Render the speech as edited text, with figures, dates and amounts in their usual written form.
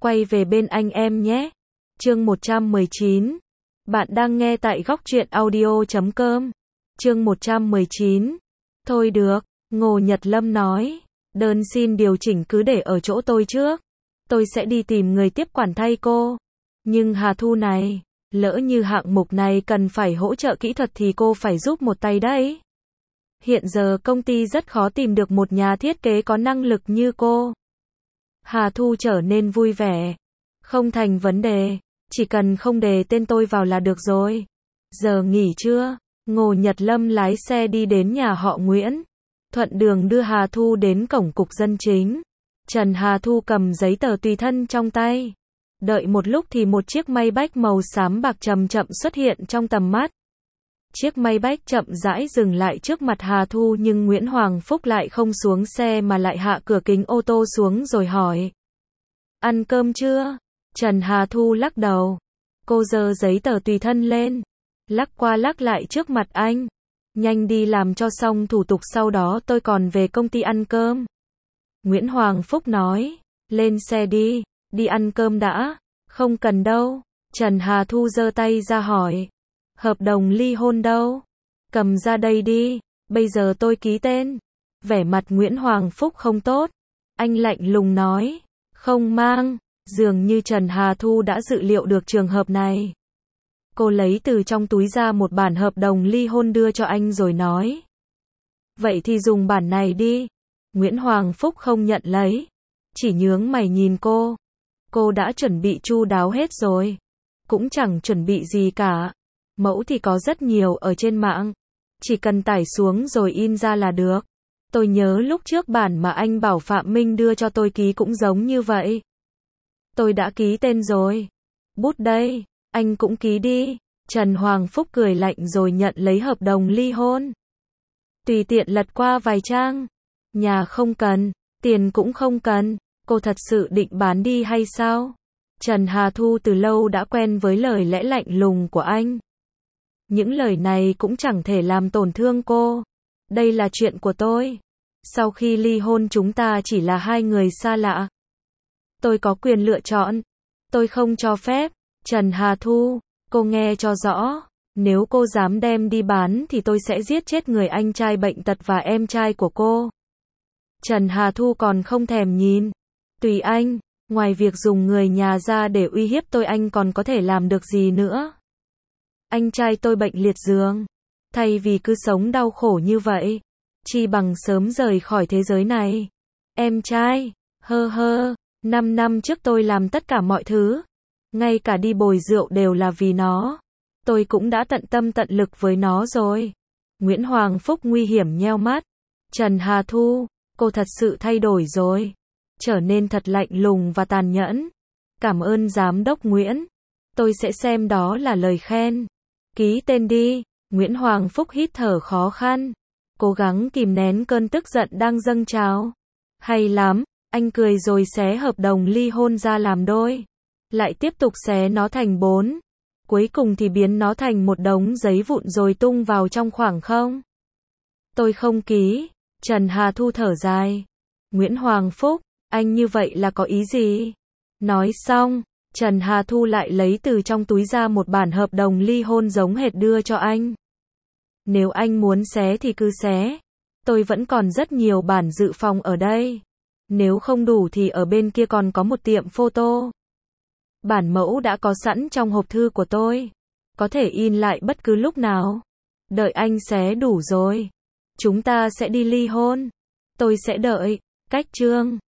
quay về bên anh em nhé. Chương 119. Bạn đang nghe tại góc truyện audio.com. Chương 119. Thôi được, Ngô Nhật Lâm nói. Đơn xin điều chỉnh cứ để ở chỗ tôi trước. Tôi sẽ đi tìm người tiếp quản thay cô. Nhưng Hà Thu này, lỡ như hạng mục này cần phải hỗ trợ kỹ thuật thì cô phải giúp một tay đấy. Hiện giờ công ty rất khó tìm được một nhà thiết kế có năng lực như cô. Hà Thu trở nên vui vẻ. Không thành vấn đề, chỉ cần không đề tên tôi vào là được rồi. Giờ nghỉ trưa, Ngô Nhật Lâm lái xe đi đến nhà họ Nguyễn. Thuận đường đưa Hà Thu đến cổng cục dân chính. Trần Hà Thu cầm giấy tờ tùy thân trong tay. Đợi một lúc thì một chiếc Maybach màu xám bạc chậm chậm xuất hiện trong tầm mắt. Chiếc Maybach chậm rãi dừng lại trước mặt Hà Thu nhưng Nguyễn Hoàng Phúc lại không xuống xe mà lại hạ cửa kính ô tô xuống rồi hỏi. Ăn cơm chưa? Trần Hà Thu lắc đầu. Cô giơ giấy tờ tùy thân lên. Lắc qua lắc lại trước mặt anh. Nhanh đi làm cho xong thủ tục sau đó tôi còn về công ty ăn cơm. Nguyễn Hoàng Phúc nói. Lên xe đi, đi ăn cơm đã. Không cần đâu. Trần Hà Thu giơ tay ra hỏi. Hợp đồng ly hôn đâu? Cầm ra đây đi, bây giờ tôi ký tên. Vẻ mặt Nguyễn Hoàng Phúc không tốt. Anh lạnh lùng nói. Không mang. Dường như Trần Hà Thu đã dự liệu được trường hợp này. Cô lấy từ trong túi ra một bản hợp đồng ly hôn đưa cho anh rồi nói. Vậy thì dùng bản này đi. Nguyễn Hoàng Phúc không nhận lấy. Chỉ nhướng mày nhìn cô. Cô đã chuẩn bị chu đáo hết rồi. Cũng chẳng chuẩn bị gì cả. Mẫu thì có rất nhiều ở trên mạng. Chỉ cần tải xuống rồi in ra là được. Tôi nhớ lúc trước bản mà anh bảo Phạm Minh đưa cho tôi ký cũng giống như vậy. Tôi đã ký tên rồi. Bút đây, anh cũng ký đi. Trần Hoàng Phúc cười lạnh rồi nhận lấy hợp đồng ly hôn. Tùy tiện lật qua vài trang. Nhà không cần, tiền cũng không cần. Cô thật sự định bán đi hay sao? Trần Hà Thu từ lâu đã quen với lời lẽ lạnh lùng của anh. Những lời này cũng chẳng thể làm tổn thương cô. Đây là chuyện của tôi. Sau khi ly hôn chúng ta chỉ là hai người xa lạ. Tôi có quyền lựa chọn. Tôi không cho phép. Trần Hà Thu, cô nghe cho rõ. Nếu cô dám đem đi bán thì tôi sẽ giết chết người anh trai bệnh tật và em trai của cô. Trần Hà Thu còn không thèm nhìn. Tùy anh, ngoài việc dùng người nhà ra để uy hiếp tôi anh còn có thể làm được gì nữa. Anh trai tôi bệnh liệt giường. Thay vì cứ sống đau khổ như vậy, chi bằng sớm rời khỏi thế giới này. Em trai, 5 năm trước tôi làm tất cả mọi thứ. Ngay cả đi bồi rượu đều là vì nó. Tôi cũng đã tận tâm tận lực với nó rồi. Nguyễn Hoàng Phúc nguy hiểm nheo mắt. Trần Hà Thu, cô thật sự thay đổi rồi. Trở nên thật lạnh lùng và tàn nhẫn. Cảm ơn Giám đốc Nguyễn. Tôi sẽ xem đó là lời khen. Ký tên đi. Nguyễn Hoàng Phúc hít thở khó khăn. Cố gắng kìm nén cơn tức giận đang dâng trào. Hay lắm. Anh cười rồi xé hợp đồng ly hôn ra làm đôi. Lại tiếp tục xé nó thành 4. Cuối cùng thì biến nó thành một đống giấy vụn rồi tung vào trong khoảng không. Tôi không ký. Trần Hà Thu thở dài. Nguyễn Hoàng Phúc, anh như vậy là có ý gì? Nói xong, Trần Hà Thu lại lấy từ trong túi ra một bản hợp đồng ly hôn giống hệt đưa cho anh. Nếu anh muốn xé thì cứ xé. Tôi vẫn còn rất nhiều bản dự phòng ở đây. Nếu không đủ thì ở bên kia còn có một tiệm photo. Bản mẫu đã có sẵn trong hộp thư của tôi. Có thể in lại bất cứ lúc nào. Đợi anh xé đủ rồi. Chúng ta sẽ đi ly hôn. Tôi sẽ đợi. Cách chương